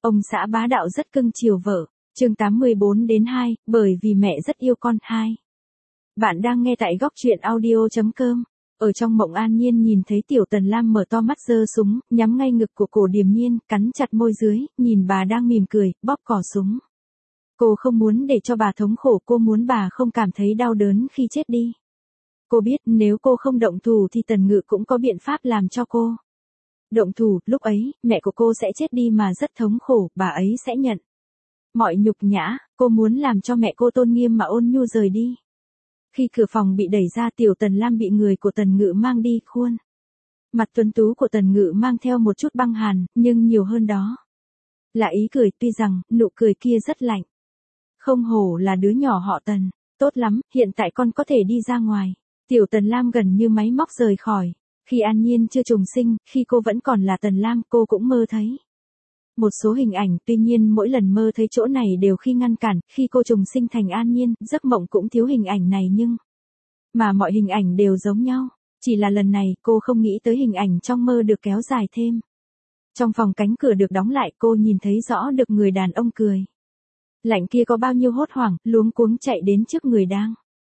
Ông xã bá đạo rất cưng chiều vợ. Chương 84-2, bởi vì mẹ rất yêu con 2. Bạn đang nghe tại góc truyện audio.com. Ở trong mộng An Nhiên nhìn thấy Tiểu Tần Lam mở to mắt giơ súng, nhắm ngay ngực của Cổ Điềm Nhiên, cắn chặt môi dưới, nhìn bà đang mỉm cười, bóp cò súng. Cô không muốn để cho bà thống khổ, cô muốn bà không cảm thấy đau đớn khi chết đi. Cô biết nếu cô không động thủ thì Tần Ngự cũng có biện pháp làm cho cô động thủ, lúc ấy, mẹ của cô sẽ chết đi mà rất thống khổ, bà ấy sẽ nhận mọi nhục nhã, cô muốn làm cho mẹ cô tôn nghiêm mà ôn nhu rời đi. Khi cửa phòng bị đẩy ra, Tiểu Tần Lam bị người của Tần Ngự mang đi, khuôn mặt tuấn tú của Tần Ngự mang theo một chút băng hàn, nhưng nhiều hơn đó là ý cười, tuy rằng nụ cười kia rất lạnh. Không hổ là đứa nhỏ họ Tần, tốt lắm, hiện tại con có thể đi ra ngoài. Tiểu Tần Lam gần như máy móc rời khỏi. Khi An Nhiên chưa trùng sinh, khi cô vẫn còn là Tần Lam, cô cũng mơ thấy một số hình ảnh, tuy nhiên mỗi lần mơ thấy chỗ này đều khi ngăn cản, khi cô trùng sinh thành An Nhiên, giấc mộng cũng thiếu hình ảnh này nhưng mà mọi hình ảnh đều giống nhau, chỉ là lần này cô không nghĩ tới hình ảnh trong mơ được kéo dài thêm. Trong phòng cánh cửa được đóng lại, cô nhìn thấy rõ được người đàn ông cười lạnh kia có bao nhiêu hốt hoảng, luống cuống chạy đến trước người đang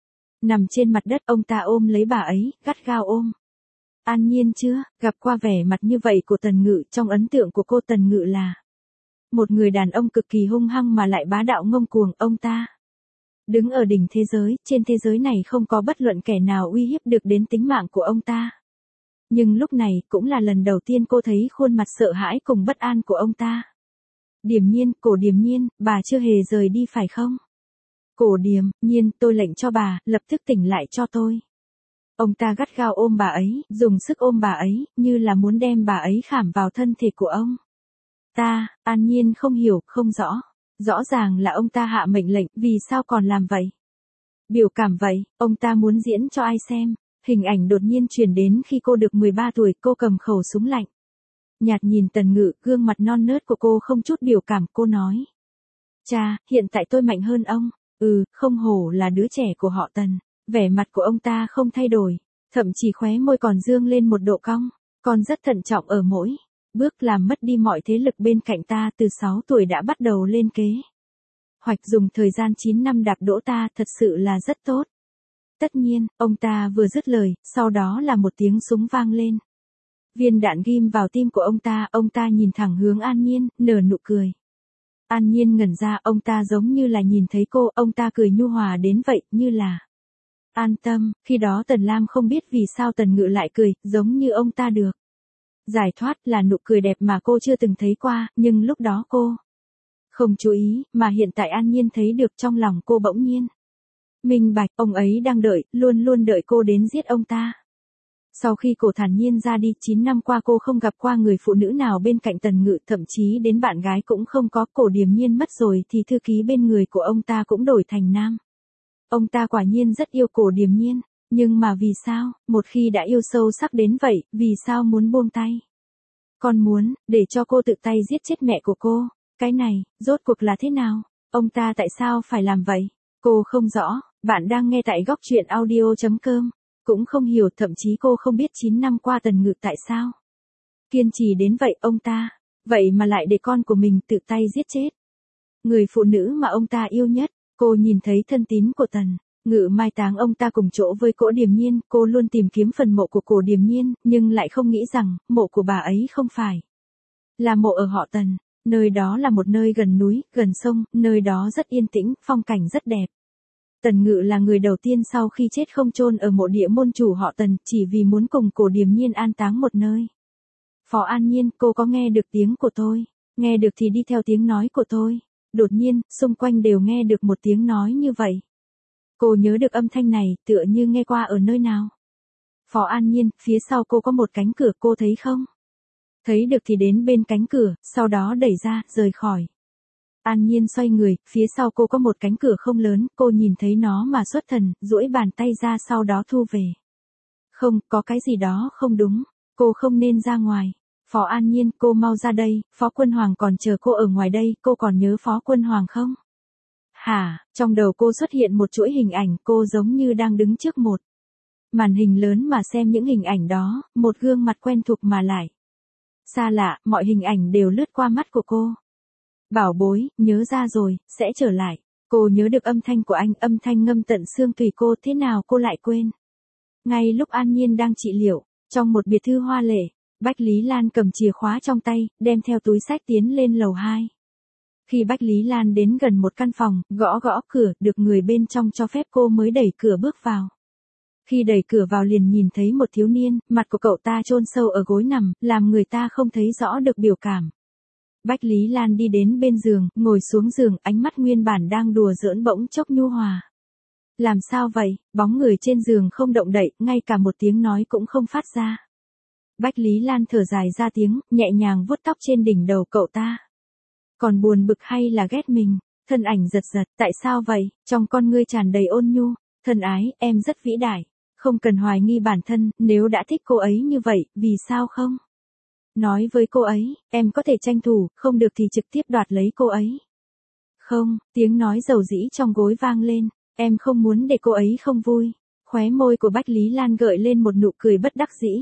nằm trên mặt đất, ông ta ôm lấy bà ấy, gắt gao ôm. An Nhiên chưa gặp qua vẻ mặt như vậy của Tần Ngự, trong ấn tượng của cô Tần Ngự là một người đàn ông cực kỳ hung hăng mà lại bá đạo ngông cuồng, ông ta đứng ở đỉnh thế giới, trên thế giới này không có bất luận kẻ nào uy hiếp được đến tính mạng của ông ta. Nhưng lúc này cũng là lần đầu tiên cô thấy khuôn mặt sợ hãi cùng bất an của ông ta. Điềm Nhiên, Cổ Điềm Nhiên, bà chưa hề rời đi phải không? Cổ Điềm Nhiên, tôi lệnh cho bà, lập tức tỉnh lại cho tôi. Ông ta gắt gao ôm bà ấy, dùng sức ôm bà ấy, như là muốn đem bà ấy khảm vào thân thể của ông ta. An Nhiên không hiểu, không rõ. Rõ ràng là ông ta hạ mệnh lệnh, vì sao còn làm vậy? Biểu cảm vậy, ông ta muốn diễn cho ai xem? Hình ảnh đột nhiên truyền đến khi cô được 13 tuổi, cô cầm khẩu súng lạnh nhạt nhìn Tần Ngự, gương mặt non nớt của cô không chút biểu cảm, cô nói. Cha, hiện tại tôi mạnh hơn ông. Không hổ là đứa trẻ của họ Tần. Vẻ mặt của ông ta không thay đổi, thậm chí khóe môi còn dương lên một độ cong, còn rất thận trọng ở mỗi bước, làm mất đi mọi thế lực bên cạnh ta. Từ 6 tuổi đã bắt đầu lên kế hoạch, dùng thời gian 9 năm đạp đỗ ta, thật sự là rất tốt. Tất nhiên, ông ta vừa dứt lời, sau đó là một tiếng súng vang lên. Viên đạn ghim vào tim của ông ta nhìn thẳng hướng An Nhiên, nở nụ cười. An Nhiên ngẩn ra, ông ta giống như là nhìn thấy cô, ông ta cười nhu hòa đến vậy, như là an tâm. Khi đó Tần Lam không biết vì sao Tần Ngự lại cười, giống như ông ta được giải thoát, là nụ cười đẹp mà cô chưa từng thấy qua, nhưng lúc đó cô không chú ý, mà hiện tại An Nhiên thấy được, trong lòng cô bỗng nhiên minh bạch, ông ấy đang đợi, luôn luôn đợi cô đến giết ông ta. Sau khi Cổ Thản Nhiên ra đi, 9 năm qua cô không gặp qua người phụ nữ nào bên cạnh Tần Ngự, thậm chí đến bạn gái cũng không có. Cổ Điềm Nhiên mất rồi thì thư ký bên người của ông ta cũng đổi thành nam. Ông ta quả nhiên rất yêu Cổ Điềm Nhiên, nhưng mà vì sao, một khi đã yêu sâu sắc đến vậy, vì sao muốn buông tay? Con muốn, để cho cô tự tay giết chết mẹ của cô, cái này, rốt cuộc là thế nào? Ông ta tại sao phải làm vậy? Cô không rõ, bạn đang nghe tại góc truyện audio.com, cũng không hiểu, thậm chí cô không biết 9 năm qua Tần Ngự tại sao kiên trì đến vậy, ông ta, vậy mà lại để con của mình tự tay giết chết người phụ nữ mà ông ta yêu nhất. Cô nhìn thấy thân tín của Tần Ngự mai táng ông ta cùng chỗ với Cổ Điềm Nhiên, cô luôn tìm kiếm phần mộ của Cổ Điềm Nhiên, nhưng lại không nghĩ rằng, mộ của bà ấy không phải là mộ ở họ Tần. Nơi đó là một nơi gần núi, gần sông, nơi đó rất yên tĩnh, phong cảnh rất đẹp. Tần Ngự là người đầu tiên sau khi chết không chôn ở mộ địa môn chủ họ Tần, chỉ vì muốn cùng Cổ Điềm Nhiên an táng một nơi. Phó An Nhiên, cô có nghe được tiếng của tôi? Nghe được thì đi theo tiếng nói của tôi. Đột nhiên, xung quanh đều nghe được một tiếng nói như vậy. Cô nhớ được âm thanh này, tựa như nghe qua ở nơi nào. Phó An Nhiên, phía sau cô có một cánh cửa, cô thấy không? Thấy được thì đến bên cánh cửa, sau đó đẩy ra, rời khỏi. An Nhiên xoay người, phía sau cô có một cánh cửa không lớn, cô nhìn thấy nó mà xuất thần, duỗi bàn tay ra, sau đó thu về. Không, có cái gì đó không đúng, cô không nên ra ngoài. Phó An Nhiên, cô mau ra đây, Phó Quân Hoàng còn chờ cô ở ngoài đây, cô còn nhớ Phó Quân Hoàng không? Hả, trong đầu cô xuất hiện một chuỗi hình ảnh, cô giống như đang đứng trước một màn hình lớn mà xem những hình ảnh đó, một gương mặt quen thuộc mà lại xa lạ, mọi hình ảnh đều lướt qua mắt của cô. Bảo bối, nhớ ra rồi, sẽ trở lại. Cô nhớ được âm thanh của anh, âm thanh ngâm tận xương tùy cô, thế nào cô lại quên. Ngay lúc An Nhiên đang trị liệu, trong một biệt thự hoa lệ, Bách Lý Lan cầm chìa khóa trong tay, đem theo túi xách tiến lên lầu 2. Khi Bách Lý Lan đến gần một căn phòng, gõ gõ cửa, được người bên trong cho phép cô mới đẩy cửa bước vào. Khi đẩy cửa vào liền nhìn thấy một thiếu niên, mặt của cậu ta chôn sâu ở gối nằm, làm người ta không thấy rõ được biểu cảm. Bách Lý Lan đi đến bên giường, ngồi xuống giường, ánh mắt nguyên bản đang đùa giỡn bỗng chốc nhu hòa. Làm sao vậy, bóng người trên giường không động đậy, ngay cả một tiếng nói cũng không phát ra. Bách Lý Lan thở dài ra tiếng, nhẹ nhàng vuốt tóc trên đỉnh đầu cậu ta. Còn buồn bực hay là ghét mình? Thân ảnh giật giật, tại sao vậy? Trong con ngươi tràn đầy ôn nhu. Thân ái, em rất vĩ đại. Không cần hoài nghi bản thân, nếu đã thích cô ấy như vậy, vì sao không? Nói với cô ấy, em có thể tranh thủ, không được thì trực tiếp đoạt lấy cô ấy. Không, tiếng nói dầu dĩ trong gối vang lên, em không muốn để cô ấy không vui. Khóe môi của Bách Lý Lan gợi lên một nụ cười bất đắc dĩ.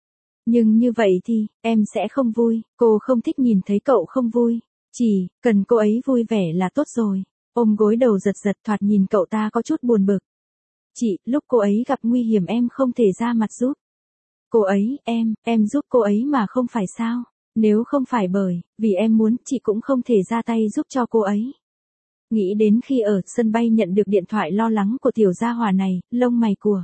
Nhưng như vậy thì, em sẽ không vui, cô không thích nhìn thấy cậu không vui. Chỉ, cần cô ấy vui vẻ là tốt rồi. Ôm gối đầu giật giật, thoạt nhìn cậu ta có chút buồn bực. Chị, lúc cô ấy gặp nguy hiểm em không thể ra mặt giúp. Cô ấy, em giúp cô ấy mà không phải sao. Nếu không phải vì em muốn, chị cũng không thể ra tay giúp cho cô ấy. Nghĩ đến khi ở sân bay nhận được điện thoại lo lắng của tiểu gia hỏa này, lông mày của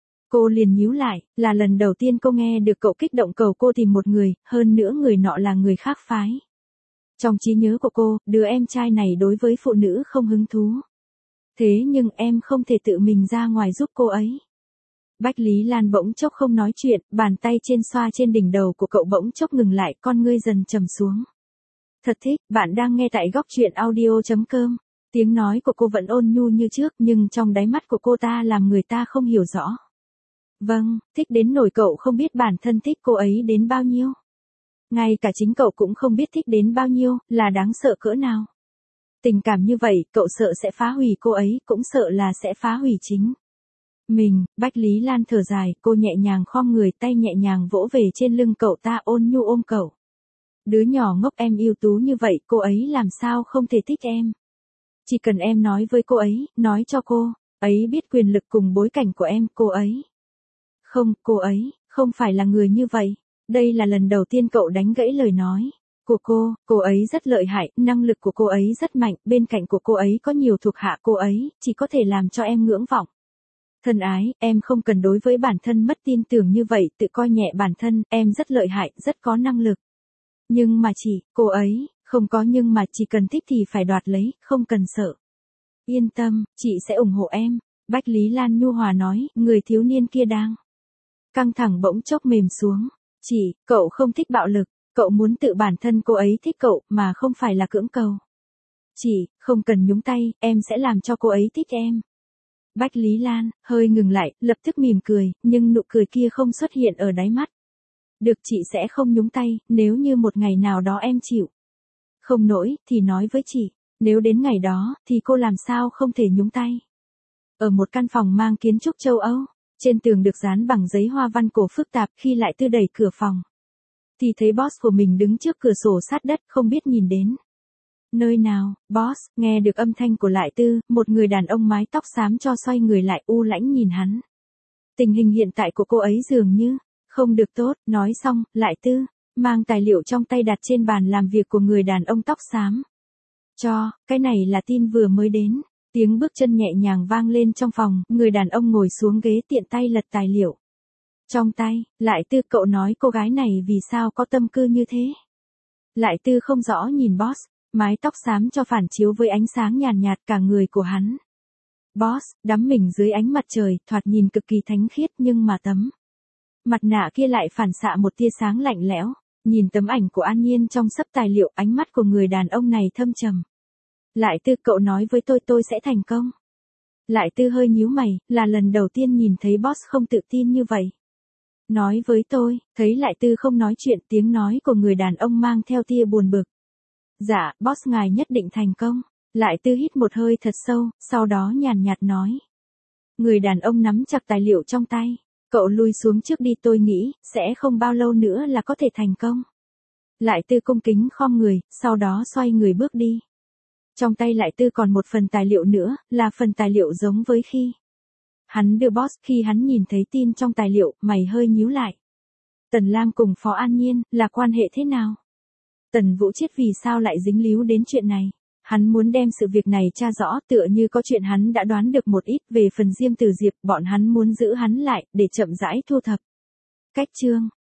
cô liền nhíu lại, là lần đầu tiên cô nghe được cậu kích động cầu cô tìm một người, hơn nữa người nọ là người khác phái. Trong trí nhớ của cô, đứa em trai này đối với phụ nữ không hứng thú. Thế nhưng em không thể tự mình ra ngoài giúp cô ấy. Bách Lý Lan bỗng chốc không nói chuyện, bàn tay trên xoa trên đỉnh đầu của cậu bỗng chốc ngừng lại, con ngươi dần trầm xuống. Thật thích, bạn đang nghe tại góc truyện audio.com. Tiếng nói của cô vẫn ôn nhu như trước, nhưng trong đáy mắt của cô ta làm người ta không hiểu rõ. Vâng, thích đến nỗi cậu không biết bản thân thích cô ấy đến bao nhiêu. Ngay cả chính cậu cũng không biết thích đến bao nhiêu, là đáng sợ cỡ nào. Tình cảm như vậy, cậu sợ sẽ phá hủy cô ấy, cũng sợ là sẽ phá hủy chính mình. Bách Lý Lan thở dài, cô nhẹ nhàng khom người, tay nhẹ nhàng vỗ về trên lưng cậu ta, ôn nhu ôm cậu. Đứa nhỏ ngốc, em ưu tú như vậy, cô ấy làm sao không thể thích em. Chỉ cần em nói với cô ấy, nói cho cô ấy biết quyền lực cùng bối cảnh của em, cô ấy. Không, cô ấy, không phải là người như vậy. Đây là lần đầu tiên cậu đánh gãy lời nói của cô ấy rất lợi hại, năng lực của cô ấy rất mạnh, bên cạnh của cô ấy có nhiều thuộc hạ, cô ấy chỉ có thể làm cho em ngưỡng vọng. Thân ái, em không cần đối với bản thân mất tin tưởng như vậy, tự coi nhẹ bản thân, em rất lợi hại, rất có năng lực. Nhưng mà cô ấy, không có nhưng mà, chỉ cần thích thì phải đoạt lấy, không cần sợ. Yên tâm, chị sẽ ủng hộ em. Bách Lý Lan nhu hòa nói, người thiếu niên kia đang căng thẳng bỗng chốc mềm xuống. Cậu không thích bạo lực, cậu muốn tự bản thân cô ấy thích cậu, mà không phải là cưỡng cầu. Không cần nhúng tay, em sẽ làm cho cô ấy thích em. Bách Lý Lan, hơi ngừng lại, lập tức mỉm cười, nhưng nụ cười kia không xuất hiện ở đáy mắt. Được, chị sẽ không nhúng tay, nếu như một ngày nào đó em chịu không nổi, thì nói với chị. Nếu đến ngày đó, thì cô làm sao không thể nhúng tay. Ở một căn phòng mang kiến trúc châu Âu, trên tường được dán bằng giấy hoa văn cổ phức tạp, khi Lại Tư đẩy cửa phòng thì thấy boss của mình đứng trước cửa sổ sát đất, không biết nhìn đến nơi nào. Boss, nghe được âm thanh của Lại Tư, một người đàn ông mái tóc xám cho xoay người lại, u lãnh nhìn hắn. Tình hình hiện tại của cô ấy dường như không được tốt. Nói xong, Lại Tư mang tài liệu trong tay đặt trên bàn làm việc của người đàn ông tóc xám. Cái này là tin vừa mới đến. Tiếng bước chân nhẹ nhàng vang lên trong phòng, người đàn ông ngồi xuống ghế, tiện tay lật tài liệu trong tay. Lại Tư, cậu nói cô gái này vì sao có tâm tư như thế? Lại Tư không rõ nhìn boss, mái tóc xám cho phản chiếu với ánh sáng nhàn nhạt cả người của hắn. Boss, đắm mình dưới ánh mặt trời, thoạt nhìn cực kỳ thánh khiết, nhưng mà tấm mặt nạ kia lại phản xạ một tia sáng lạnh lẽo. Nhìn tấm ảnh của An Nhiên trong sấp tài liệu, ánh mắt của người đàn ông này thâm trầm. Lại Tư, cậu nói với tôi sẽ thành công. Lại Tư hơi nhíu mày, là lần đầu tiên nhìn thấy boss không tự tin như vậy. Nói với tôi, thấy Lại Tư không nói chuyện, tiếng nói của người đàn ông mang theo tia buồn bực. Dạ, boss ngài nhất định thành công. Lại Tư hít một hơi thật sâu, sau đó nhàn nhạt nói. Người đàn ông nắm chặt tài liệu trong tay. Cậu lui xuống trước đi, tôi nghĩ, sẽ không bao lâu nữa là có thể thành công. Lại Tư cung kính khom người, sau đó xoay người bước đi. Trong tay Lại Tư còn một phần tài liệu nữa, là phần tài liệu giống với khi hắn đưa boss. Khi hắn nhìn thấy tin trong tài liệu, mày hơi nhíu lại. Tần Lam cùng Phó An Nhiên, là quan hệ thế nào? Tần Vũ Chiết vì sao lại dính líu đến chuyện này? Hắn muốn đem sự việc này tra rõ, tựa như có chuyện hắn đã đoán được một ít. Về phần Diêm Tử Diệp, bọn hắn muốn giữ hắn lại, để chậm rãi thu thập. Cách chương